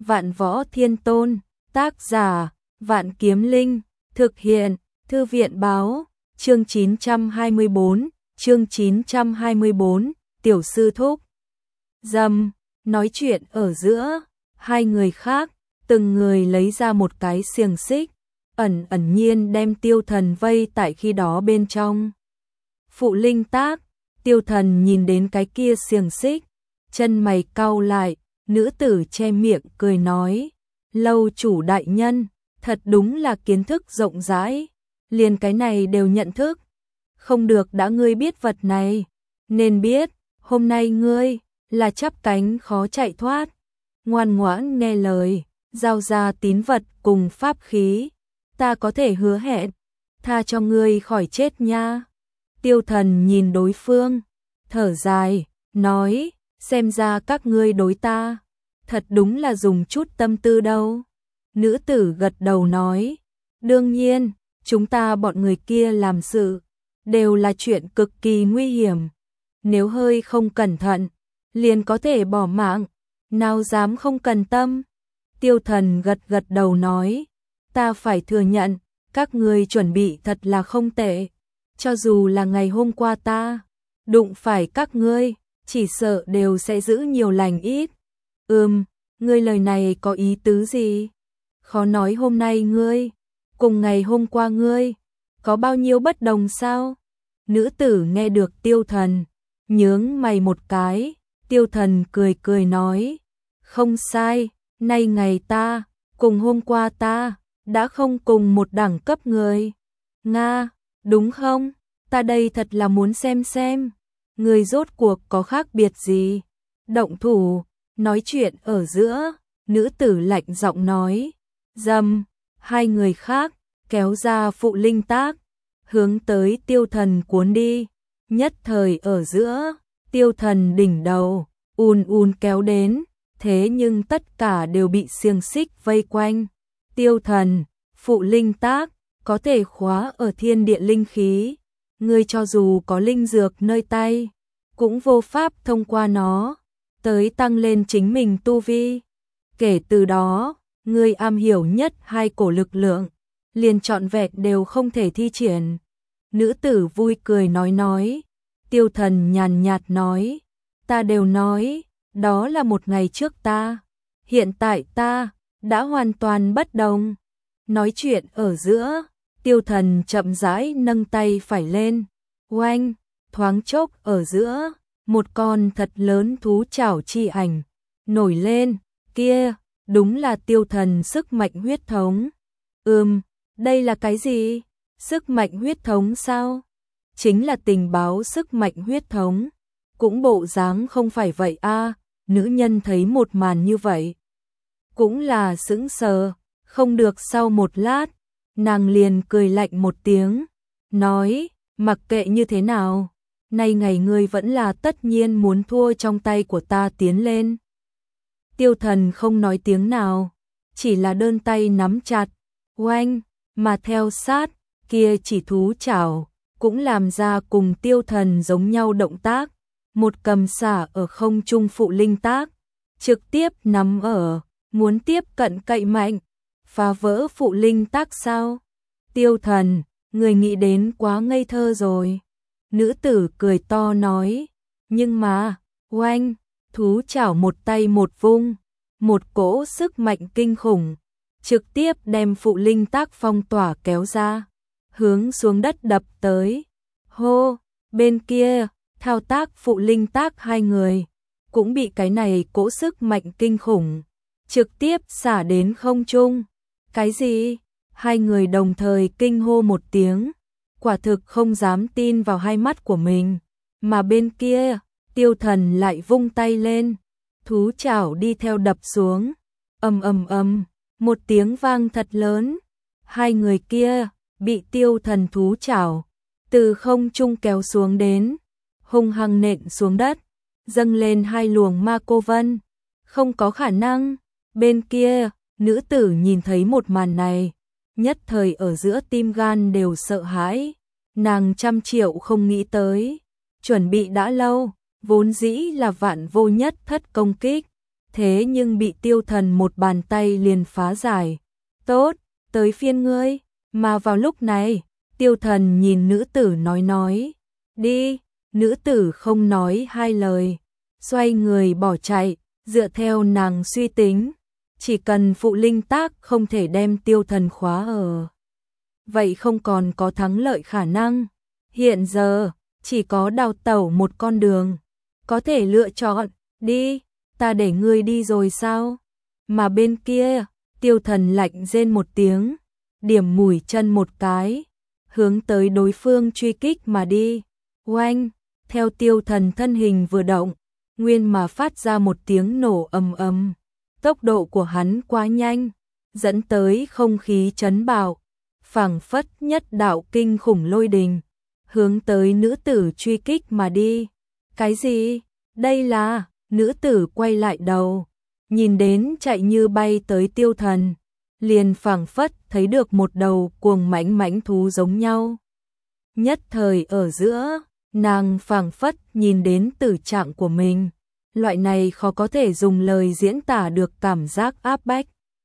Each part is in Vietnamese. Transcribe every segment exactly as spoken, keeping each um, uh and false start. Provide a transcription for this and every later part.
Vạn Võ Thiên Tôn, tác giả, Vạn Kiếm Linh, thực hiện, Thư viện báo, chương chín trăm hai mươi bốn, chương chín trăm hai mươi bốn, tiểu sư thúc. Dầm, nói chuyện ở giữa, hai người khác, từng người lấy ra một cái xiềng xích, ẩn ẩn nhiên đem Tiêu Thần vây tại khi đó bên trong. Phụ linh tác, Tiêu Thần nhìn đến cái kia xiềng xích, chân mày cau lại, nữ tử che miệng cười nói, lâu chủ đại nhân, thật đúng là kiến thức rộng rãi, liền cái này đều nhận thức. Không được đã ngươi biết vật này, nên biết, hôm nay ngươi là chắp cánh khó chạy thoát, ngoan ngoãn nghe lời, giao ra tín vật cùng pháp khí, ta có thể hứa hẹn, tha cho ngươi khỏi chết nha. Tiêu Thần nhìn đối phương, thở dài, nói, xem ra các ngươi đối ta, thật đúng là dùng chút tâm tư đâu. Nữ tử gật đầu nói, đương nhiên, chúng ta bọn người kia làm sự, đều là chuyện cực kỳ nguy hiểm, nếu hơi không cẩn thận, liền có thể bỏ mạng, nào dám không cần tâm. Tiêu Thần gật gật đầu nói, ta phải thừa nhận, các ngươi chuẩn bị thật là không tệ, cho dù là ngày hôm qua ta đụng phải các ngươi, chỉ sợ đều sẽ giữ nhiều lành ít. Ừm, ngươi lời này có ý tứ gì? Khó nói hôm nay ngươi, cùng ngày hôm qua ngươi, có bao nhiêu bất đồng sao? Nữ tử nghe được Tiêu Thần, nhướng mày một cái, Tiêu Thần cười cười nói, không sai, nay ngày ta, cùng hôm qua ta, đã không cùng một đẳng cấp người. Nga, đúng không? Ta đây thật là muốn xem xem, người rốt cuộc có khác biệt gì? Động thủ, nói chuyện ở giữa, nữ tử lạnh giọng nói, dầm, hai người khác, kéo ra phụ linh tác, hướng tới Tiêu Thần cuốn đi, nhất thời ở giữa, Tiêu Thần đỉnh đầu, ùn ùn kéo đến, thế nhưng tất cả đều bị xiềng xích vây quanh. Tiêu Thần, phụ linh tác, có thể khóa ở thiên địa linh khí, ngươi cho dù có linh dược nơi tay, cũng vô pháp thông qua nó, tới tăng lên chính mình tu vi. Kể từ đó, ngươi am hiểu nhất hai cổ lực lượng, liền trọn vẹn đều không thể thi triển. Nữ tử vui cười nói nói, Tiêu Thần nhàn nhạt nói, ta đều nói, đó là một ngày trước ta, hiện tại ta, đã hoàn toàn bất đồng. Nói chuyện ở giữa, Tiêu Thần chậm rãi nâng tay phải lên, oanh, thoáng chốc ở giữa, một con thật lớn thú chảo chi ảnh, nổi lên, kia, đúng là Tiêu Thần sức mạnh huyết thống. Ừm, đây là cái gì? Sức mạnh huyết thống sao? Chính là tình báo sức mạnh huyết thống. Cũng bộ dáng không phải vậy a. Nữ nhân thấy một màn như vậy, cũng là sững sờ, không được sau một lát, nàng liền cười lạnh một tiếng, nói, mặc kệ như thế nào, nay ngày ngươi vẫn là tất nhiên muốn thua trong tay của ta tiến lên. Tiêu Thần không nói tiếng nào, chỉ là đơn tay nắm chặt, oanh, mà theo sát, kia chỉ thú chảo, cũng làm ra cùng Tiêu Thần giống nhau động tác, một cầm xả ở không trung phụ linh tác, trực tiếp nắm ở, muốn tiếp cận cậy mạnh, phá vỡ phụ linh tác sao? Tiêu Thần, người nghĩ đến quá ngây thơ rồi. Nữ tử cười to nói, nhưng mà, oanh, thú chảo một tay một vung, một cỗ sức mạnh kinh khủng, trực tiếp đem phụ linh tác phong tỏa kéo ra, hướng xuống đất đập tới. Hô, bên kia, thao tác phụ linh tác hai người, cũng bị cái này cỗ sức mạnh kinh khủng, trực tiếp xả đến không trung. Cái gì? Hai người đồng thời kinh hô một tiếng, quả thực không dám tin vào hai mắt của mình, mà bên kia, Tiêu Thần lại vung tay lên, thú chảo đi theo đập xuống, ầm ầm ầm, một tiếng vang thật lớn, hai người kia bị Tiêu Thần thú chảo từ không trung kéo xuống đến, hung hăng nện xuống đất, dâng lên hai luồng ma cô vân. Không có khả năng. Bên kia, nữ tử nhìn thấy một màn này, nhất thời ở giữa tim gan đều sợ hãi, nàng trăm triệu không nghĩ tới, chuẩn bị đã lâu, vốn dĩ là vạn vô nhất thất công kích, thế nhưng bị Tiêu Thần một bàn tay liền phá giải. Tốt, tới phiên ngươi, mà vào lúc này, Tiêu Thần nhìn nữ tử nói nói, đi, nữ tử không nói hai lời, xoay người bỏ chạy, dựa theo nàng suy tính, chỉ cần phụ linh tác không thể đem Tiêu Thần khóa ở. Vậy không còn có thắng lợi khả năng, hiện giờ, chỉ có đào tẩu một con đường, có thể lựa chọn, đi, ta để ngươi đi rồi sao? Mà bên kia, Tiêu Thần lạnh rên một tiếng, điểm mũi chân một cái, hướng tới đối phương truy kích mà đi. Oanh, theo Tiêu Thần thân hình vừa động, nguyên mà phát ra một tiếng nổ ầm ầm. Tốc độ của hắn quá nhanh, dẫn tới không khí chấn bạo, phảng phất nhất đạo kinh khủng lôi đình, hướng tới nữ tử truy kích mà đi. Cái gì? Đây là, nữ tử quay lại đầu, nhìn đến chạy như bay tới Tiêu Thần, liền phảng phất thấy được một đầu cuồng mãnh mãnh thú giống nhau. Nhất thời ở giữa, nàng phảng phất nhìn đến tử trạng của mình, loại này khó có thể dùng lời diễn tả được cảm giác áp bách.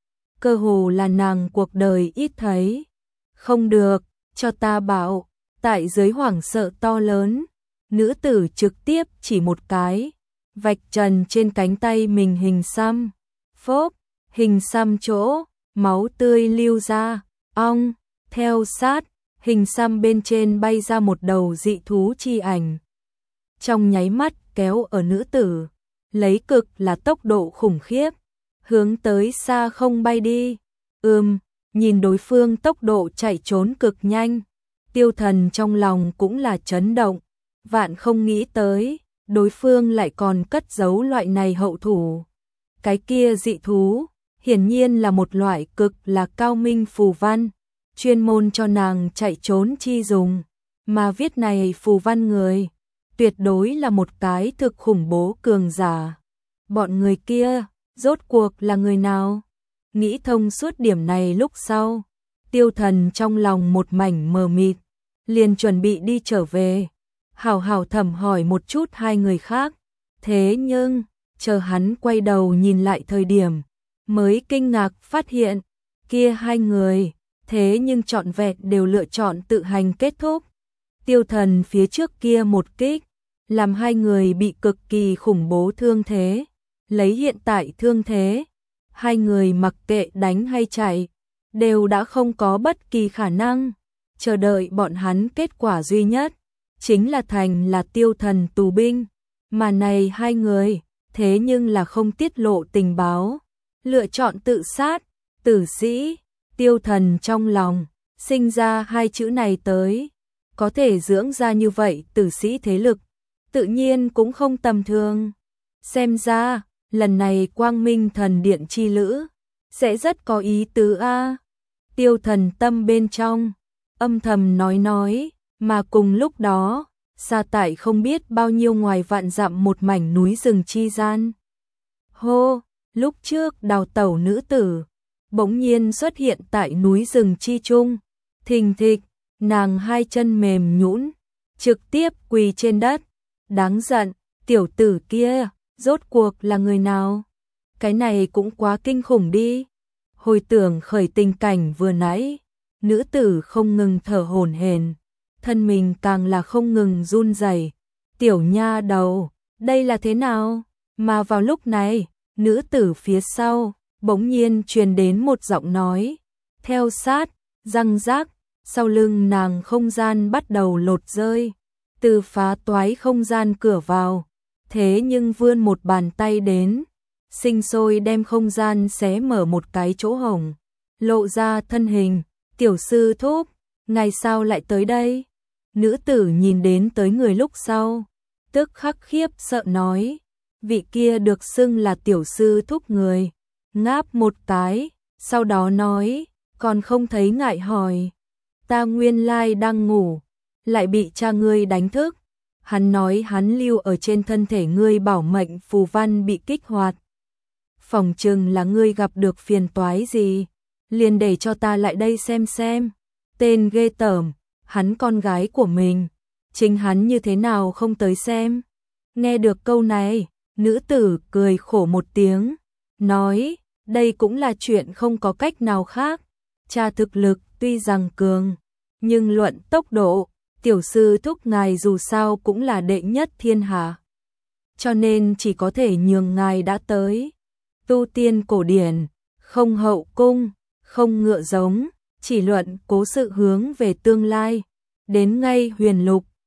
Cơ hồ là nàng cuộc đời ít thấy. Không được, cho ta bảo, tại dưới hoảng sợ to lớn, nữ tử trực tiếp chỉ một cái, vạch trần trên cánh tay mình hình xăm. Phốp, hình xăm chỗ, máu tươi lưu ra, ong, theo sát, hình xăm bên trên bay ra một đầu dị thú chi ảnh. Trong nháy mắt kéo ở nữ tử, lấy cực là tốc độ khủng khiếp, hướng tới xa không bay đi. Ừm, nhìn đối phương tốc độ chạy trốn cực nhanh, Tiêu Thần trong lòng cũng là chấn động, vạn không nghĩ tới, đối phương lại còn cất giấu loại này hậu thủ. Cái kia dị thú, hiển nhiên là một loại cực là cao minh phù văn, chuyên môn cho nàng chạy trốn chi dùng, mà viết này phù văn người, tuyệt đối là một cái thực khủng bố cường giả. Bọn người kia, rốt cuộc là người nào? Nghĩ thông suốt điểm này lúc sau, Tiêu Thần trong lòng một mảnh mờ mịt, liền chuẩn bị đi trở về, hảo hảo thẩm hỏi một chút hai người khác. Thế nhưng, chờ hắn quay đầu nhìn lại thời điểm, mới kinh ngạc phát hiện, kia hai người, thế nhưng trọn vẹn đều lựa chọn tự hành kết thúc. Tiêu Thần phía trước kia một kích, làm hai người bị cực kỳ khủng bố thương thế, lấy hiện tại thương thế, hai người mặc kệ đánh hay chạy, đều đã không có bất kỳ khả năng, chờ đợi bọn hắn kết quả duy nhất, chính là thành là Tiêu Thần tù binh, mà này hai người, thế nhưng là không tiết lộ tình báo, lựa chọn tự sát, tử sĩ. Tiêu Thần trong lòng, sinh ra hai chữ này tới, có thể dưỡng ra như vậy tử sĩ thế lực, tự nhiên cũng không tầm thường. Xem ra, lần này Quang Minh Thần Điện chi lữ, sẽ rất có ý tứ a. Tiêu Thần tâm bên trong, âm thầm nói nói, mà cùng lúc đó, xa tại không biết bao nhiêu ngoài vạn dặm một mảnh núi rừng chi gian. Hô, lúc trước đào tẩu nữ tử, bỗng nhiên xuất hiện tại núi rừng chi trung, thình thịch, nàng hai chân mềm nhũn, trực tiếp quỳ trên đất. Đáng giận, tiểu tử kia, rốt cuộc là người nào? Cái này cũng quá kinh khủng đi. Hồi tưởng khởi tình cảnh vừa nãy, nữ tử không ngừng thở hổn hển, thân mình càng là không ngừng run rẩy. Tiểu nha đầu, đây là thế nào? Mà vào lúc này, nữ tử phía sau bỗng nhiên truyền đến một giọng nói, theo sát, răng rác, sau lưng nàng không gian bắt đầu lột rơi, từ phá toái không gian cửa vào, thế nhưng vươn một bàn tay đến, sinh sôi đem không gian xé mở một cái chỗ hổng, lộ ra thân hình. Tiểu sư thúc, ngày sao lại tới đây? Nữ tử nhìn đến tới người lúc sau, tức khắc khiếp sợ nói, vị kia được xưng là tiểu sư thúc người, ngáp một cái, sau đó nói, còn không thấy ngại hỏi, ta nguyên lai đang ngủ, lại bị cha ngươi đánh thức. Hắn nói hắn lưu ở trên thân thể ngươi bảo mệnh phù văn bị kích hoạt. Phòng chừng là ngươi gặp được phiền toái gì, liền để cho ta lại đây xem xem. Tên ghê tởm, hắn con gái của mình, chính hắn như thế nào không tới xem. Nghe được câu này, Nữ tử cười khổ một tiếng, nói, đây cũng là chuyện không có cách nào khác. Cha thực lực tuy rằng cường, nhưng luận tốc độ, tiểu sư thúc ngài dù sao cũng là đệ nhất thiên hạ. Cho nên chỉ có thể nhường ngài đã tới. Tu tiên cổ điển, không hậu cung, không ngựa giống, chỉ luận cố sự hướng về tương lai. Đến ngay huyền lục,